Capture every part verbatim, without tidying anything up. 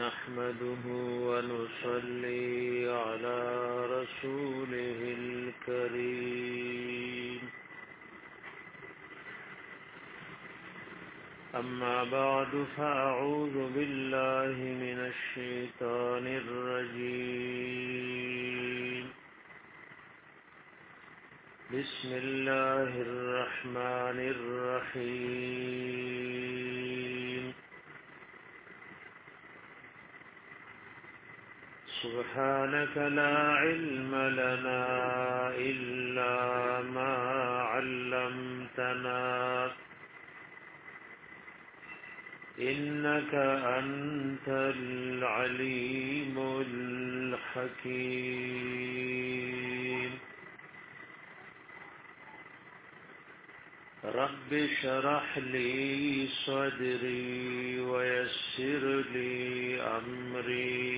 نحمده ونصلي على رسوله الكريم أما بعد فأعوذ بالله من الشيطان الرجيم بسم الله الرحمن الرحيم سبحانك لا علم لنا إلا ما علمتنا إنك أنت العليم الحكيم رب اشرح لي صدري ويسر لي أمري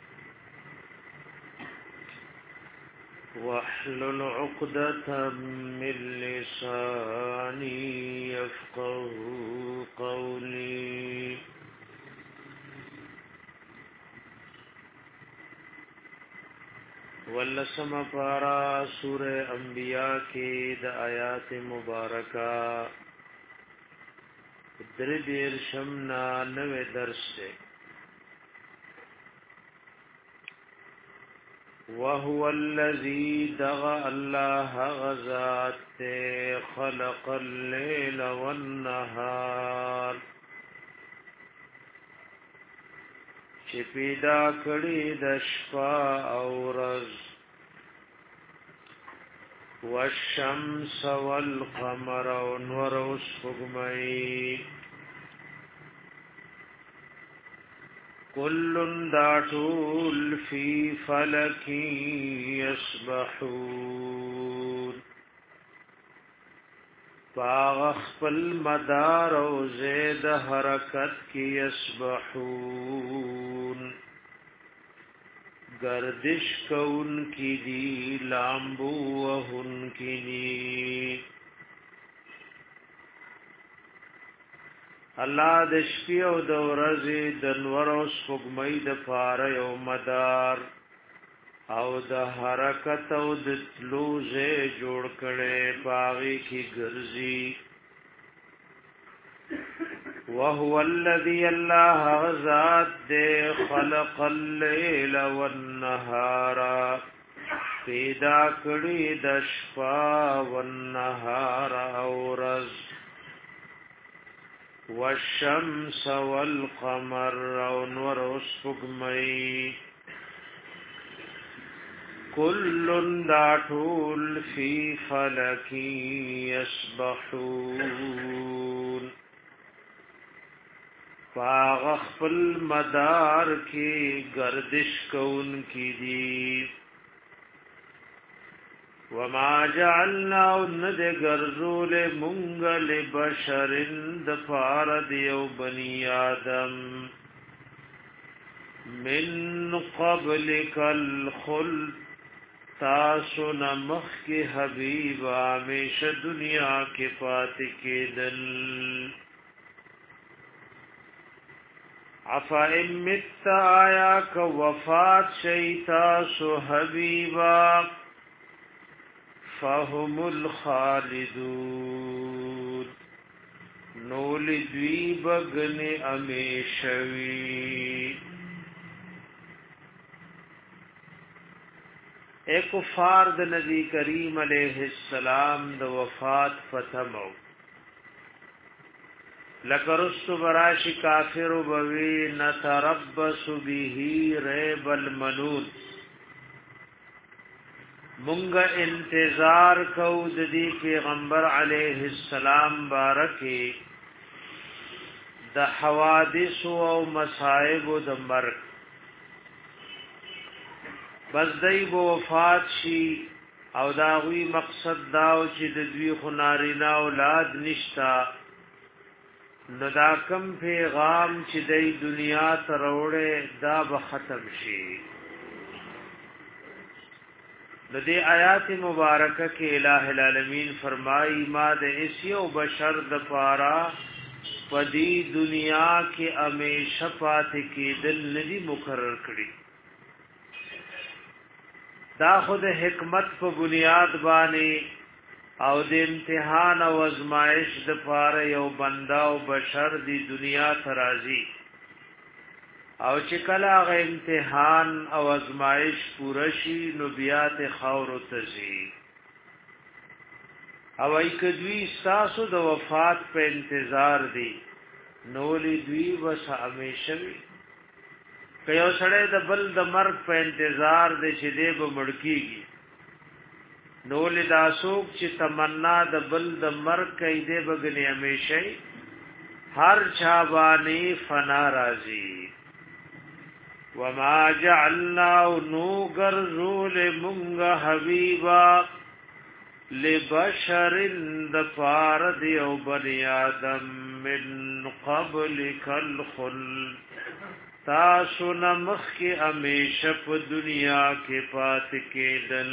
واحلل عقدة من لساني يفقه قولي ولسم پارا سورہ انبیاء کی د آیات مبارکہ دردیر شمنا نوے درس سے وهو الذي دغى الله غزات خلق الليل والنهار چې پیدا کړی د شپه او ورځ والشمس والقمر ونور وسپوږمۍ كل داطول في فلك يسبحون باغ خپل مدار او زید حرکت کی يسبحون گردش کون کی دی لامبو وهن کی دی الله د شپې او د ورځې د نور او سپوږمۍ د پاره یو مدار او د حرکت او د تلوزه جوړ کړي باغی کی ګرځي وهو الذي الله ذات خلق الليل والنهار پیدا کړی د شپه او النهار او ورځ والشمس والقمر ونور وسپوږمۍ كل داطول في فلك يسبحون باغ خپل مدار کی گردش کون کی دی وما جعلنا ند گرزول منگل بشرند فارد یو بنی آدم من قبلک الخلد تاسو نمخ کی حبیب آمیش دنیا کے پات کے دل عفا امت آیا کا وفات شیطاسو حبیبا فهم الخالدون نول دوی بگن امیشوی اے کفار د نبی کریم علیہ السلام د وفات فتمو لکرست براش کافر بوی نتربس به ریب المنون مونږه انتظار کو د دې پیغمبر علیه السلام بارکه د حوادث او مصائب د مرګ بس دای بو وفات شي او داوی مقصد داو چې د دوی خنارینا اولاد نشتا نو دا کم پیغام چې د دنیا ته وروړي دا به ختم شي د دې آیات مبارکه کې الٰه العالمین فرمایي ما د ایسیو بشر د پارا پدی دنیا کې همیشه پاتې کېدل ندي مقرر کړی دا خود حکمت په بنیاد باندې او د امتحان او ازمائش د پاره یو بندا او بشر دی دنیا ترازی او چې کله هغه امتحان او ازمائش پوره شي نو بیا ته خاور تزي او ای کدوی ساسو د وفات په انتظار دی نو لی دوی وس همیشه وي که یو سړی د بل د مرګ په انتظار دی چې دی به مړ کیږي نو لی دا څوک چې تمنا د بل د مرګ کوي دی به ګنې همیشه هر چا باندې فنا راځي وما جعلنا نوغر رول منغ حبیبا لبشر دفارد یو بنی آدم من قبلک الخلد تاسو نمخ کی امیشه په دنیا کې پات کېدل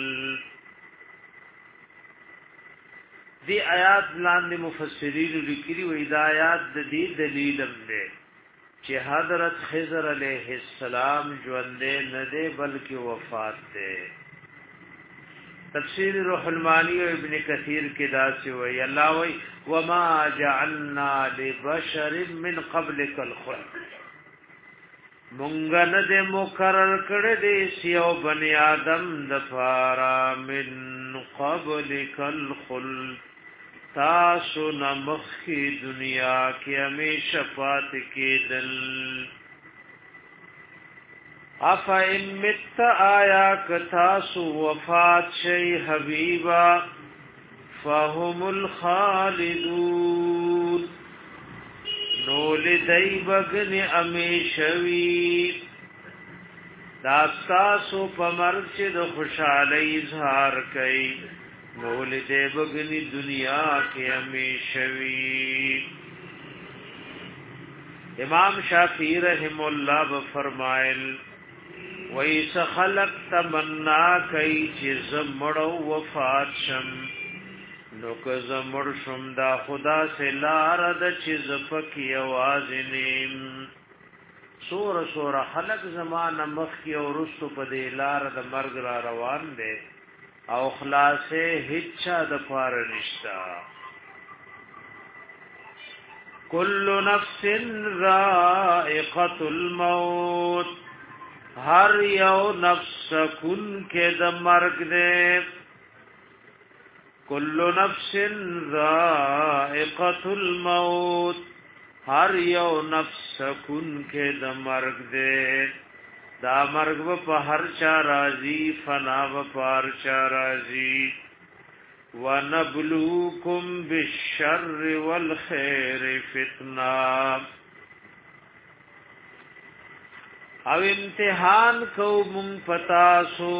دی آیات لاندې مفسرین لیکلي و ہدایات د دې دلیل هم ده چې حضرت خضر علیہ السلام ژوند نه ده بلکې وفات ده تفسیر روح المانی و ابن کثیر کې دا څه وی الله وی وما جعلنا لبشر من قبلك الخلد مونږ نه دې مقرر کړې دې سیو بنی آدم د فارا من قبلك الخلد تاسو نمخ کی دنیا کی ہمیشہ پات کېدل افا ان مت آیا کتاسو وفات شی حبیبا فهم الخالدون نول دی بگن امیشوی داستاسو پمرگ چه دو خوشحالی اظہار کئی نول دی بگن دنیا کے امیشوی امام شافعی رحم اللہ بفرمائل ویس خلق تمنا کئی چه زمڑو وفات شم نو که زمړ شم دا خدا سے لار د چې زپکی आवाज نیم سور سور خلق زمانه مخ کی او رسو په دې لار د مرګ را روان دي او خلاصې هیڅ د پار نشتا کل نفس ذائقه الموت هر یو نفس کن کې د مرګ دې کل نفس ذائقة الموت هر یو نفس کن کے د مرگ دے دا مرگ و پا ہر چا رازی فنا و پار چا رازی ونبلوکم بالشر والخیر فتنا او امتحان کو من پتاسو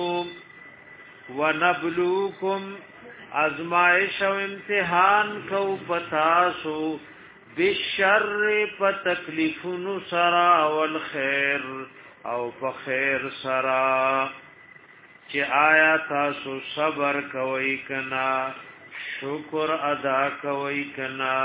ونبلوکم ازمائش و امتحان کو پتاسو بالشر پا تکلیفن سرا والخیر او پا خیر سرا چی آیا تاسو صبر کوئی کنا شکر ادا کوئی کنا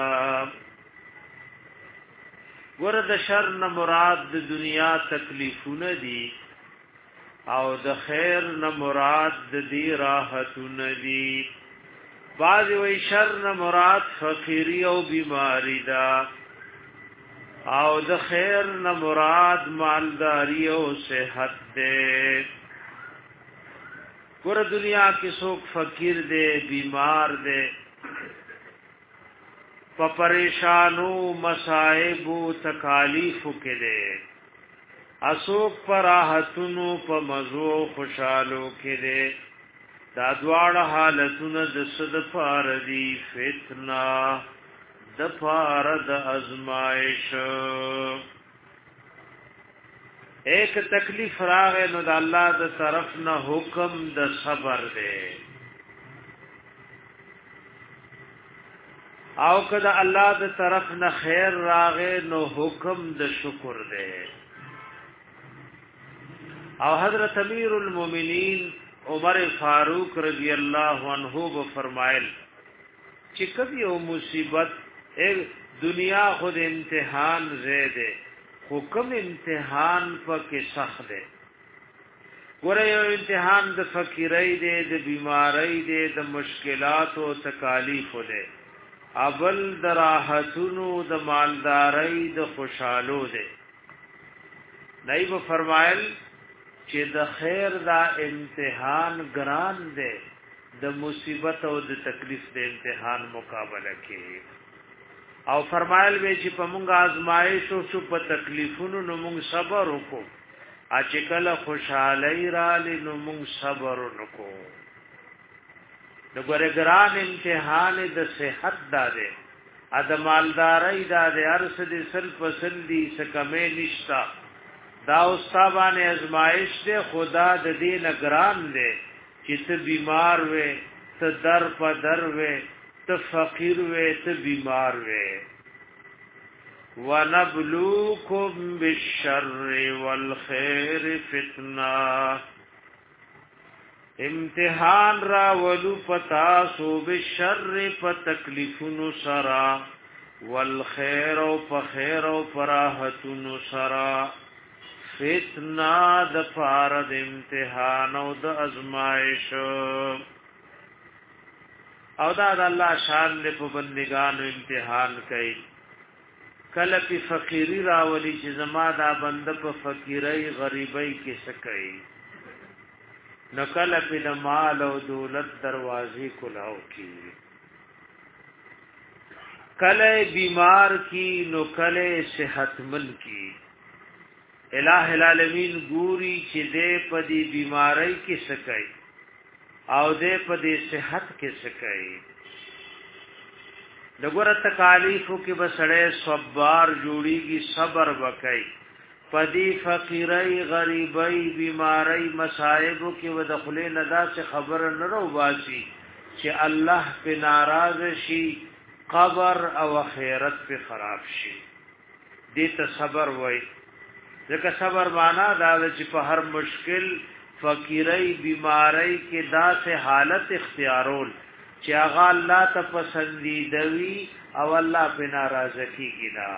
ورد شر نمراد د دنیا تکلیفون دی او د خیر نمراد د دی راحتون دی بعض وی شر نه مراد فقیری او بیماری دا او د خیر نه مراد مالداری او صحت دے ګور دنیا کې څوک فقیر دے بیمار دے په پریشانو مصائب او تکالیف کې دے اسوک پر راحتونو په مزو خوشالو کې دے دا دواړه حالتونه د صد فار دی فتنه د فار د ازمائش ایک تکلیف راغې نو د الله د طرف نه حکم د صبر دی او کله الله د طرف نه خیر راغې نو حکم د شکر دی او حضرت امیر المؤمنین عمر فاروق رضی اللہ عنہ وہ فرمائل چې کبھی او مصیبت دنیا خود امتحان زیده حکم امتحان پکې سخت دی ګوره یو امتحان د فقیرۍ دی د بیماری دی د مشکلات او تکالیف دی اول د راحتونو د مالدارۍ د خوشحالو دی نایب فرمایل چې د خیر دا امتحان ګران دی د مصیبت او د تکلیف د امتحان مقابله کوي او فرمایل به چې په موږ آزمایش او شو په تکلیفونو نو موږ صبر وکړو ا چې کله خوشحالي را لې نو موږ صبر وکړو د ګورګران امتحان د صحت داده ا د مالدارۍ داده ارس دې سل فصل دي سکمې نشتا دا استابانه ازمایش دې خدا د دې نگران دې چې ته بیمار وې ته در په در وې ته فقیر وې ته بیمار وې ونبلوکم بالشر والخير فتنه امتحان را ولو پتا سو بالشر په تکلیفونو سرا والخير او په خیر او فراحتونو سرا فتنه د فارد امتحان او د ازمائش او دا د الله شان له په بندگانو امتحان کوي کله په فقيري راولي چې زما دا بنده په فقيري غريبي کې سکي نو کله په د مال او دولت دروازې کلاو کی کله بیمار کی نو کله صحتمند کی الہ العالمین ګوري چې دې په دې بیماری کې سکي او دې په دې صحت کې سکي دغه تکالیفو کې بسړې صبر جوړيږي صبر وکړي پدی فقیرای غریبای بیماری مصائب کې ودخلې ندا سے خبر نه رو باسي چې الله په ناراض شي قبر او آخرت په خراب شي دې ته صبر وای ځکه صبر معنا دا چې په هر مشکل فقیرای بیماری کې داسې حالت اختیارول چې هغه الله ته پسندیده وي او الله په ناراضه کیږي نه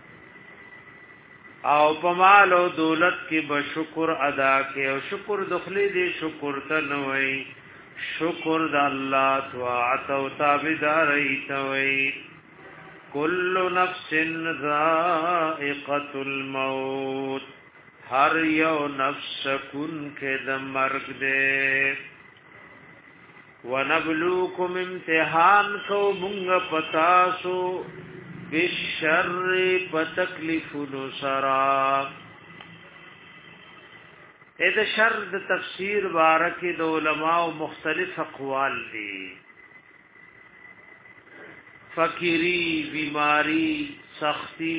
او په مال او دولت کې به شکر ادا کې او شکر دخلي دي شکر ته نه وي شکر د الله طاعت او تابعداري ته وي کل نفس ذائقه الموت هر یو نفس کن کې د مرګ دې ونبلوکم امتحان کو مونږ پتاسو بالشر پتکلیف نصرا اې د شر د تفسیر بارکه د علماء مختلف اقوال دي فقیری بیماری سختی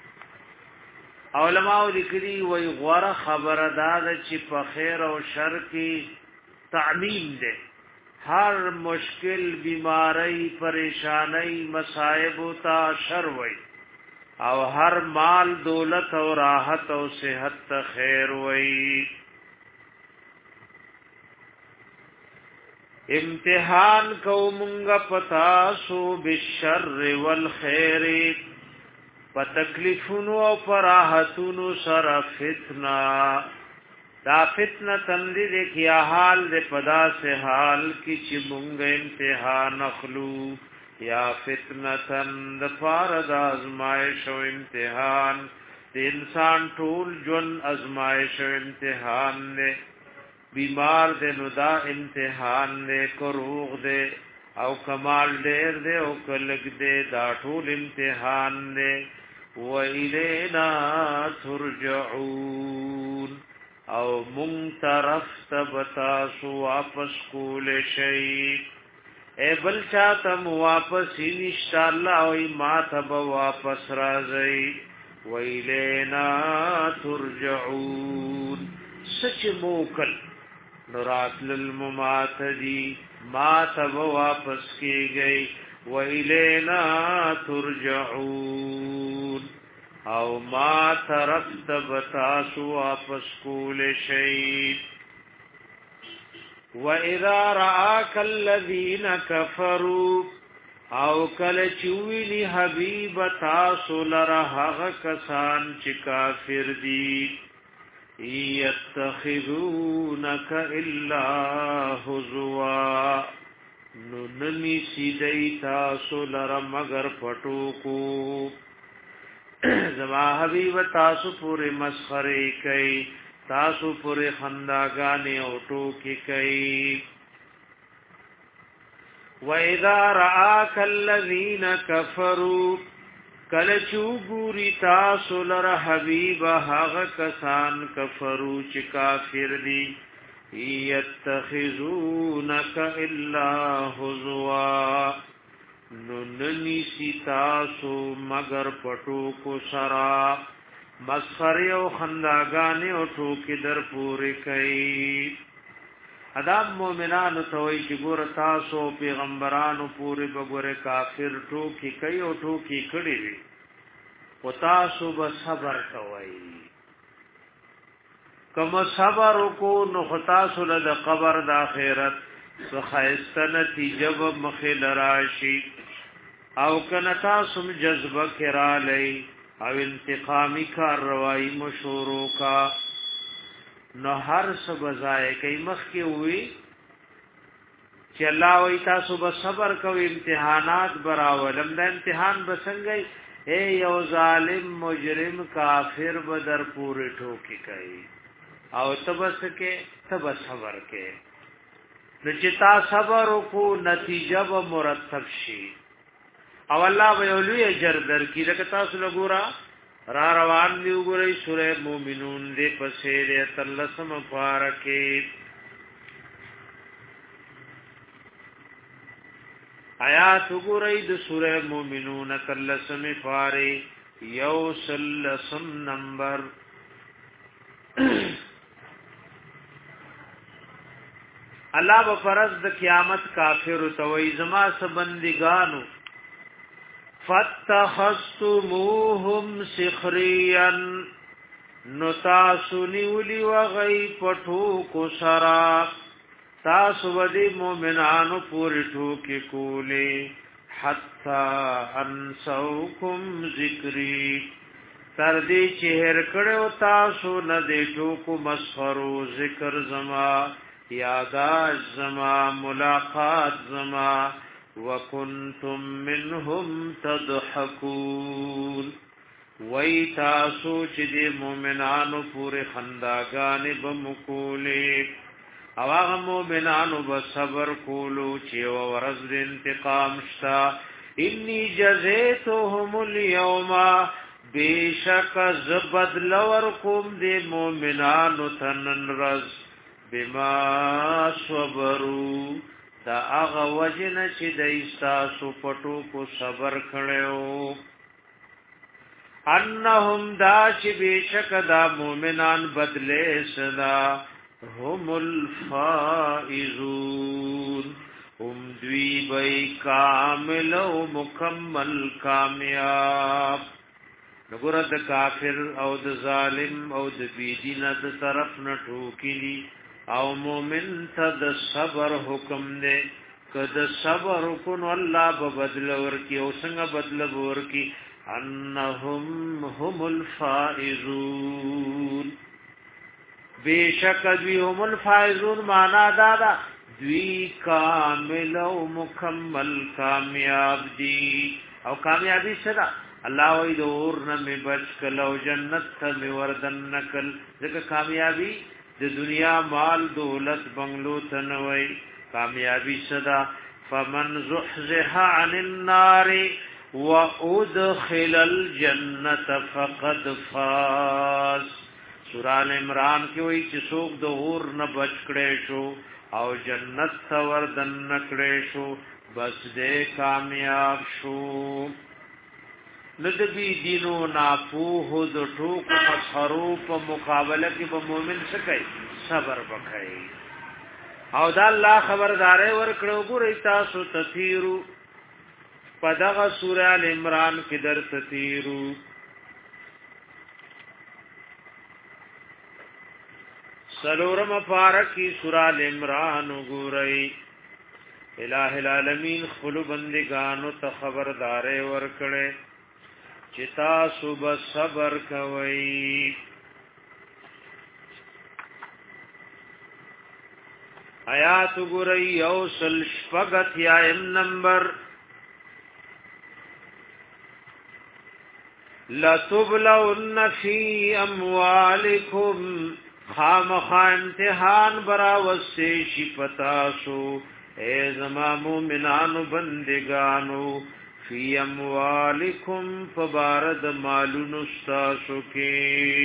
علماء لیکلي وي غوړه خبردار چې په خیر او شر کې تعمیم ده هر مشکل بیماری پریشانی مصائب تا شر وي او هر مال دولت او راحت او صحت خیر وي امتحان کومنګ پتا سو بالشر والخير پتکلیفونو او فراحتونو سره فتنه دا فتنه تندې د کیا حال د پدا سے حال کی چې مونږ امتحان اخلو یا فتنه تند فارد ازمائش او امتحان د انسان ټول جن ازمائش او امتحان نه بیمار دې نو دا امتحان نه کروغ دې او کمال ډېر دې او کلګ دې دا ټول امتحان نه و الینا ترجعون او مون طرف تبتا سو واپس کول شي اے بل چاته واپس انشاء الله او ما تب واپس راځي ویلینا ترجعون سچ موکل نورات للمماتدی ما تب واپس کی گئی ویلینا ترجعون او ما طرف تبتاسو واپس کول شئی وَإِذَا رَآكَ الَّذِينَ كَفَرُوا او کله چوینی حبیب تاسو لره هغه کسان چې کافر دي یتخذونک الا هزوا نو نمی سیدی تاسو لره مگر پټوکو زما حبیب تاسو پورې مسخره کوي تاسو پورې خنداګانې او ټوکی کوي وَإِذَا رَآكَ الَّذِينَ كَفَرُوا کله چوغوري تاسو لره حبيب هغه کسان کفرو چې کافر دي يتخذونك الا هزوا ننني سitaasu مگر پټو کو سرا مسخره او خنداګانې او ټوکی در پورې کوي ادب مومنانو ته وی چې ګور تاسو پیغمبرانو پورې بګوره کافر ټوکی کوي او ټوکی کړي وي او تاسو به صبر کوئ کوم صبر کو نو تاسو له قبر د آخرت خایسته نتیجه به مخې لراشي او کنه تاسو جذبه کرا لئی او انتقامی کاروائی مشورو کا نو هر څه بزای کوي مخ کې وي چې الله وي تاسو به صبر کوئ امتحانات براولم دا امتحان بسنګي اے یو ظالم مجرم کافر بدر پورې ټوکی کوي او تبس کې تب صبر کې نو چې تا صبر کو نتیجه به مرتب شي او الله به ولي اجر درکې لکه تاسو لګورا را روان دی وګورئ سورہ مومنون دې پسې دې تلسم فارکه آیات وګورئ د سورہ مومنون تلسم فارې یو سلسم نمبر الله به فرض د قیامت کافر توي زما سبندګانو فتخستموهم سخريا نتاسو نیولی وغی پټو کو سرا تاسو ودی مومنانو پوری ټوکی کولی حتا انسوکم ذکری تر دې چهر کړو تاسو نه دې ټوکو مسخرو ذکر زما یاداش زما ملاقات زما وکنتم منهم تضحكون وای تاسو چې د مؤمنانو پورې خنداګانې بمکولې او هغه مؤمنانو به صبر کولو چې ورځ د انتقام شتا انی جزیتهم اليوم بیشک زبدل ورکم د مؤمنانو تنن رز بما صبروا دا هغه وجنه چې د ایستاسو پټو کو صبر کړو انهم دا چې بشک دا مؤمنان بدله صدا هم الفائزون هم دوی بی کامل و مکمل کامیاب نګور د کافر او د ظالم او د بيدین د طرف نه ټوکلی او مومن ته د صبر حکم دی کله صبر کو نو الله به بدل ورکی او څنګه بدل ورکی انهم هم الفائزون بیشک دوی هم الفائزون معنا دادا دوی کامل او مکمل کامیاب دي او کامیابی سره الله وی دور نه می بچ کلو جنت ته می وردن نکل ځکه کامیابی د دنیا مال دولت بنگلو تنوي کامیابی صدا فمن زحزح عن النار وادخل الجنه فقد فاز سورہ ال عمران کې وایي چې څوک د اور نه بچ کړي شو او جنت ته وردن نکړي شو بس دې کامیاب شو ندبی دینو ناپوه د ټوک مسخرو په مقابله کې به مؤمن څه کوي صبر وکړي او دا الله خبرداري ورکړو ګورئ تاسو تثیرو په دغه سورہ ال عمران کې در تثیرو سلورم پارکی سورہ ال عمران ګورئ الہ العالمین خپل بندگانو ته خبردارې ورکړې چې تاسو به صبر کوئ. آیات ګورئ یوصل شپږت یایم نمبر لَتُبْلَوْنَ فِي أَمْوَالِكُمْ خامخا امتحان براوسته شي پتاسو اے زما مومنانو بندگانو فی اموالکم فبارد مالونو ستاسو کی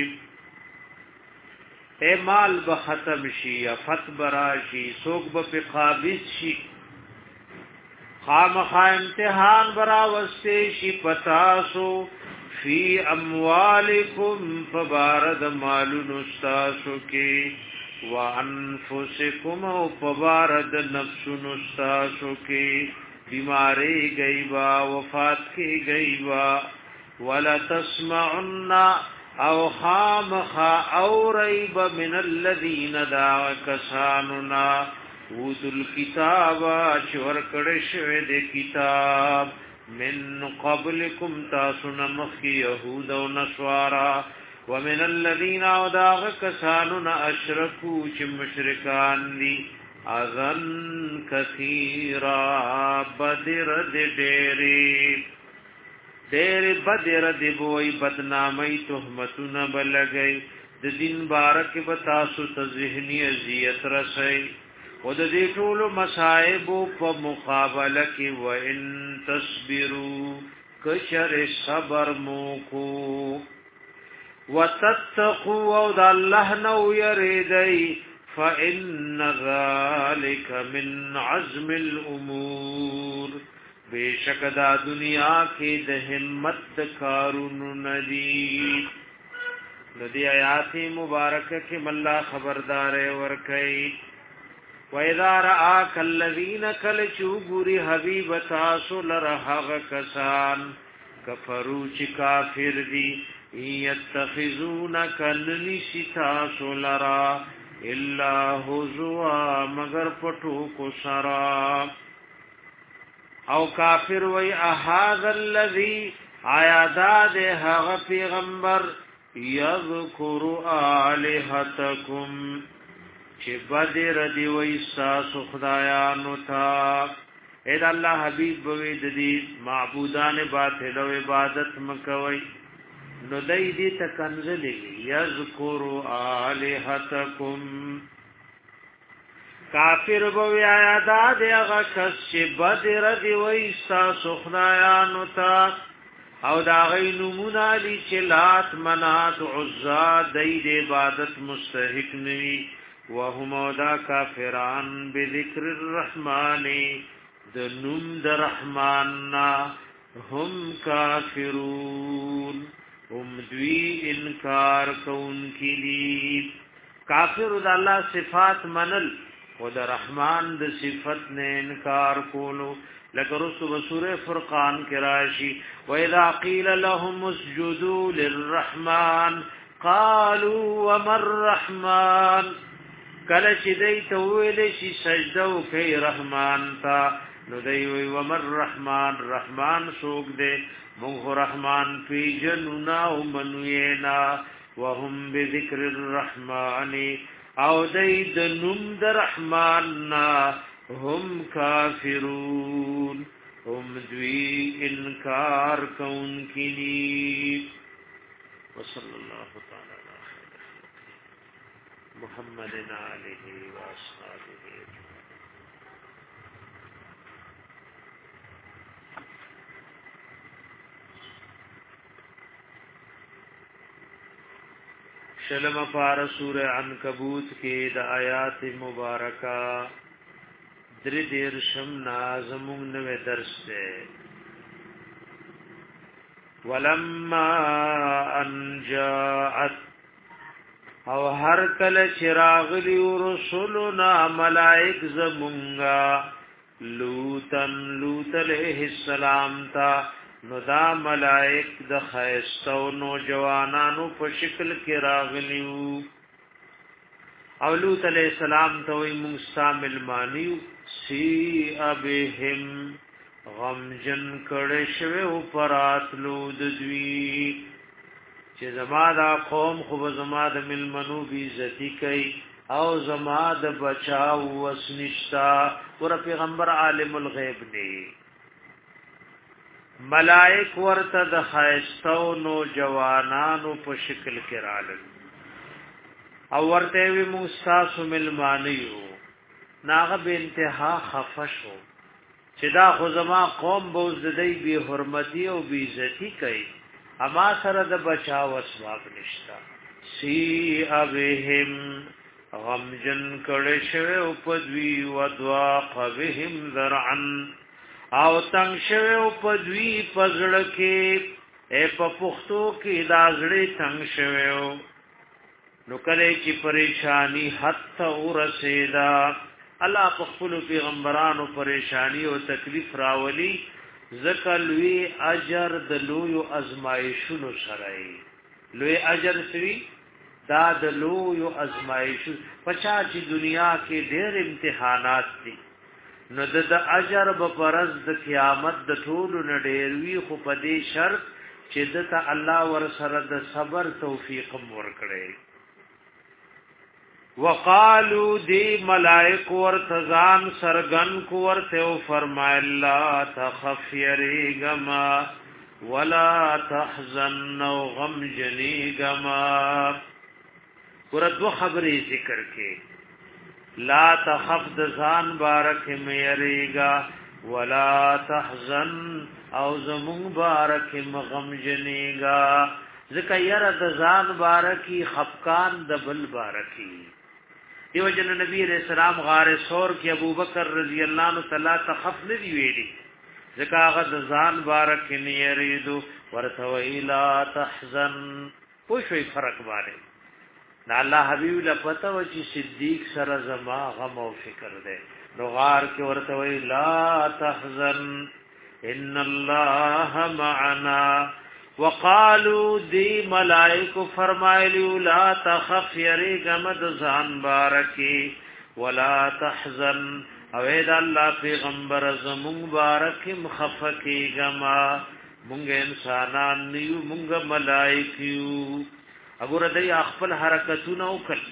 اے مال بختم شي افت براشي سوک بپی قابض شي خامخا امتحان براوسته شي پتاسو فی اموالکم فبارد مالونو ستاسو کی وانفسکم او فبارد نفسونو ستاسو کی بیماری گئی با وفات کی گئی با ولا تسمعن او خامخا او ریب من الذین دا کساننا اوتو الكتاب چور کڑشوی دے کتاب من قبلكم تاسن مخي يهود و نصارى ومن الذين وداغ كسانون اشركوا چ مشرکان دي اذن كثيرا بدر ديري دير بدر دي بوي بدنامي تهمتون بلغي د دین بارک بتاسو تذهنی اذیت رسي و د دې ټول مصائب په مقابله کې و ان تصبروا کشر صبر موکو وتتقوا او د الله نو یریدای فان ذلك من عزم الامور بیشک دا دنیا کې د همت کارونو ندی ندی آیات مبارکه کې مله خبردار ورکړي وَإِذَا رَآكَ الَّذِينَ كَلَچُوا غُرِي حبيب تاسو لرهغ کسان کفرو چ کافر دي يتخذونك لنشتاسو لرا الا هزوا مگر پټو کو سرا او کافر وای احاذ الذي عیاداد هغه پیغمبر یذکر الہتکم چې بدر دی وای ساسو خدایانو تا اې الله حبیب بوي د دې معبودان باطل او عبادت مکوي نو دای دې تکنزلی یذکر الہتکم کافر بوي آیا دا دغه کس چې بدر دی وای ساسو خدایانو تا او دا غي نمونه علی چې لات منات عزا دای دې عبادت مستحق نوي وهم دا کافران بذکر الرحمن د نوم د رحمان نا هم کافرون هم دوی انکار کون کلی کافر د الله صفات منل او د رحمان د صفت نه انکار کولو لکه رسو بسوره فرقان کې راشي واذا قيل لهم اسجدوا للرحمن قالوا وما الرحمن کله چې دای ته ویل شي سجده وکي رحمان تا نو دی وی ومر رحمان رحمان سوق دے موږ رحمان پی جننا او منوینا وهم بذکر الرحمن او دای د نوم د رحمان نا هم کافرون هم دوی انکار کون کینی وصلی الله تعالی محمد علیه و اصحابہ شلم پار سورہ عنکبوت کې د آیات مبارکہ در دیر شم نازمون نوے درس دے ولما ان جاءت او هر کله چراغلی رسولنا ملائک زمونگا لوتن لوت علیہ السلام تا نو دا ملائک د خیستو نو جوانانو په شکل کې راغلیو او لوط علیہ السلام ته وی مستعمل مانیو سی ابهم غم جن کړه شوه او پراتلو د دوی چې زما دا قوم خو زما د ملمنو بی عزتی کوي او زما د بچاو وسنشتا ور پیغمبر عالم الغیب دی ملائک ورته د خایستو نو جوانانو په شکل کې رالل او ورته وی موسی ملمانیو ناغه به انتها خفشو چې دا خو زما قوم بوز دای به حرمتي او بی عزتی کوي اما سره د بچاو اسباب نشتا سی ابهم غم جن کړه شوه او پدوی ودوا قبهم ذرعا او تنگ شوه او پدوی پزړه کې اے په پختو کې دازړې تنگ شوه نو کله چې پریشانی حتی ورسیدا الله په خپل پیغمبرانو پریشانی او تکلیف راولي ذکلوی اجر د لوی ازمایښونو سره لوی اجر سوي دا د لوی ازمایښ پچا چې دنیا کې ډېر امتحانات دي نو د اجر په پرز د قیامت د ټول نډېروي خو په دې شرط چې د الله ور سره د صبر توفیق ورکړي وقالو دی ملائک ورتزان سرگن کو ورته او فرمای الله تخف یریگما ولا تحزن او غم جنیگما ورته خبرې ذکر کې لا تخف ذان بارک میریگا ولا تحزن او زمون بارک مغم جنیگا ذکر یره د ځان بارکی خفقان د بل بارکی دیو جن نبی علیہ السلام غار سور کې ابوبکر رضی اللہ عنہ تعالی تخف ندی ویلی ذکا غد ځان بارک نه یریدو ورته ویلا تحزن پوښوي فرق باندې دا الله حبیب له پته و چې صدیق سره زما غم او فکر ده نو غار کې ورته ویلا تحزن ان الله معنا وقالو دی ملائکو فرمایلیو لا تخف یریگم د ځان بارکی ولا تحزن او اید الله پیغمبر زمون بارک مخفکی گما مونږ انسانان نیو مونږ ملائکیو وګوره دای خپل حرکتونه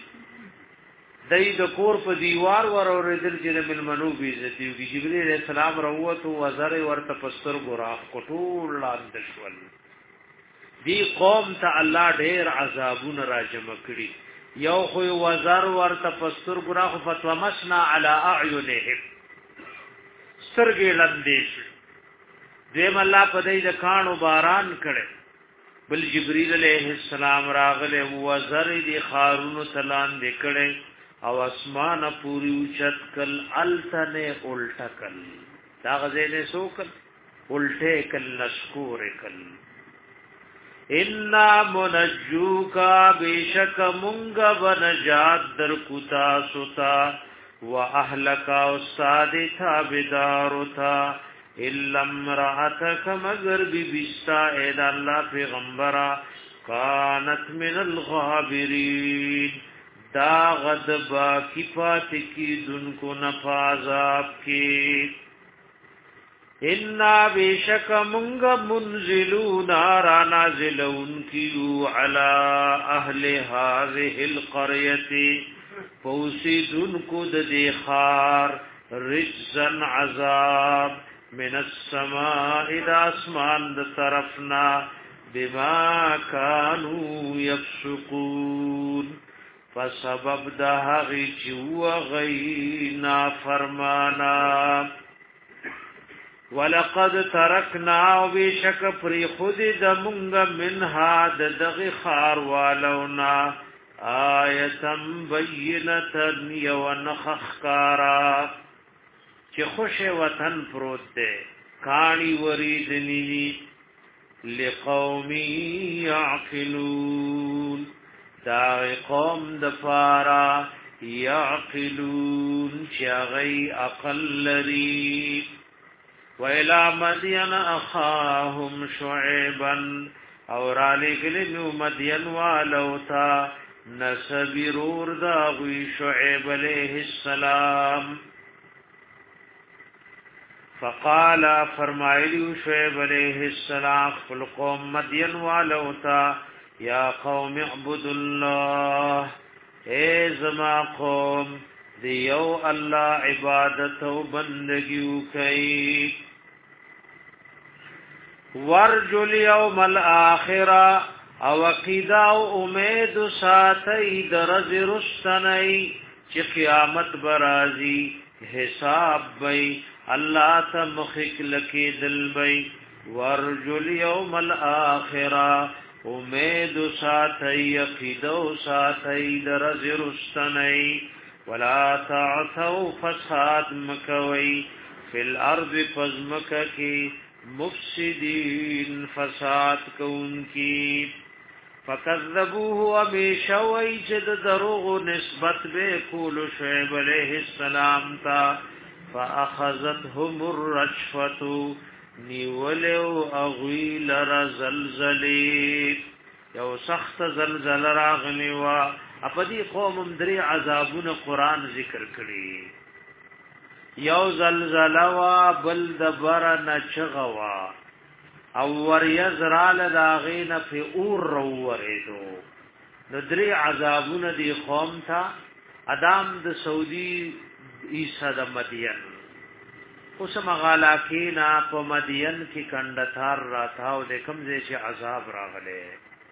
وکړ دای د کور په دیوار ور اوریدل چې ملمنو بي عزت یو جبرئیل علیہ السلام راوته وزر ورته پستر ګراخ کوټول لاندې شول دی قوم ته الله ډېر عذابونه راجمع کړي یو خو وزر ورته پستر ګراخ فتوا مسنا علی اعینهم سترګې لندیش دیم الله په دې د کانو باران کړي بل جبرئیل علیہ السلام راغله وزر دی خارونو تلان دکړي او اسمان پوری اوچت کل التنه الټا کل دا غزله سوکل الټه کل نشکور کل ان منجوکا بیشک مونگ بنجات در کتا ستا و اهلکا استاد تابدارو تا الا امرأتک مگر بی بستا اید اللہ پیغمبرا کانت من الغابرین دا غد باکی پاتی کی دن کو نفاذاب کی انا بیشک منگ منزلون را نازلون کیو علی اهل هذه القریتی فوسیدن کو دی خار رجزن عذاب من السماء دا اسمان دا طرفنا بما کانو یفسقون فسبب دا غی چو غینا فرمانا ولقد ترکنا وبشک پری خود د مونږ منها د دغه خار والونا آیتم بینتن یو نخخکارا چې خوش وطن پروت ده کانی وریدنی لقومی یعقلون دا قوم د پارا یعقلون چغی عقل لري وَإِلَى مَدْيَنَ أَخَاهُمْ شُعَيْبًا اور علی گلنو مدین والوتا نسبی رور داغوی شعیب علیہ السلام فقال فرمایلی شعیب علیہ السلام خپل قوم مدین والوتا یا قوم اعبدوا الله اے زما قوم دیو الله عبادت او بندگی کوي ورجو اليوم الاخره او عقیده او امید ساتي درز رستنی چې قیامت برازي حساب وي الله ته مخک لکی دل وي ورجو اليوم الاخره امید ساتي عقیده ساتي درز رستنی ولا تعثوا فساد مکوي فی الارض فزمککی مفسدین فساد کونکی فکذبوه ومیشوی جد دروغ نسبت بے کول شعیب علیہ السلام تا فاخذتهم الرجفت نیولو اغویل رزلزلی یو سخت زلزل راغنیوا اپدی قوم دری عذابون قرآن ذکر کړي یو زلزلوا بل دبر نچغوا او وریزرال داغین فی اور رووریدو ندری عذابون دی قوم تا ادام د سعودی عیسی د مدین اوس مغالاکینا په مدین کی کندثار راتاو د کمزې چې عذاب راغله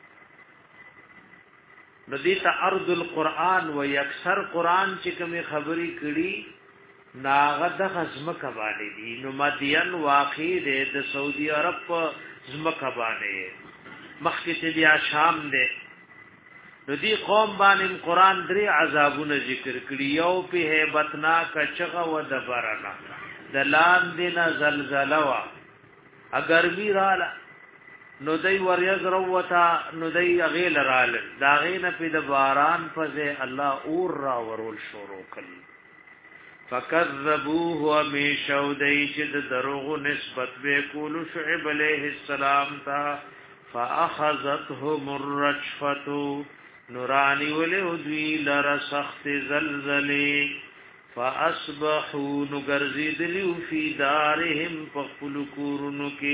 ندیت ارض القرآن و یکسر قرآن چې کومه خبري کړي ناغه د خزمکه باندې دي نو مدین واقع ده د سعودي عرب په زمکه باندې مخکې بیا شام ده نو دی قوم باندې قرآن درې عذابونه ذکر کړي یو په hebatna کچغه و د برنا د لاندې نه زلزلہ وا اگر وی رااله نو دای وریز روتا نو دای غیل رال دا غینه په د باران فزه الله اور را ورول شروع کړي فکذبوه ومیشو دای چې د دروغ نسبت به کول شعیب علیہ السلام تا فاخذتهم الرجفه نورانی ولې دوی لر سخت زلزلې فاصبحوا نغرزیدلیو فی دارهم فقلکورن کی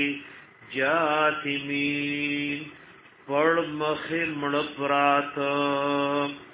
جاتمین پړ مخه مړ پرات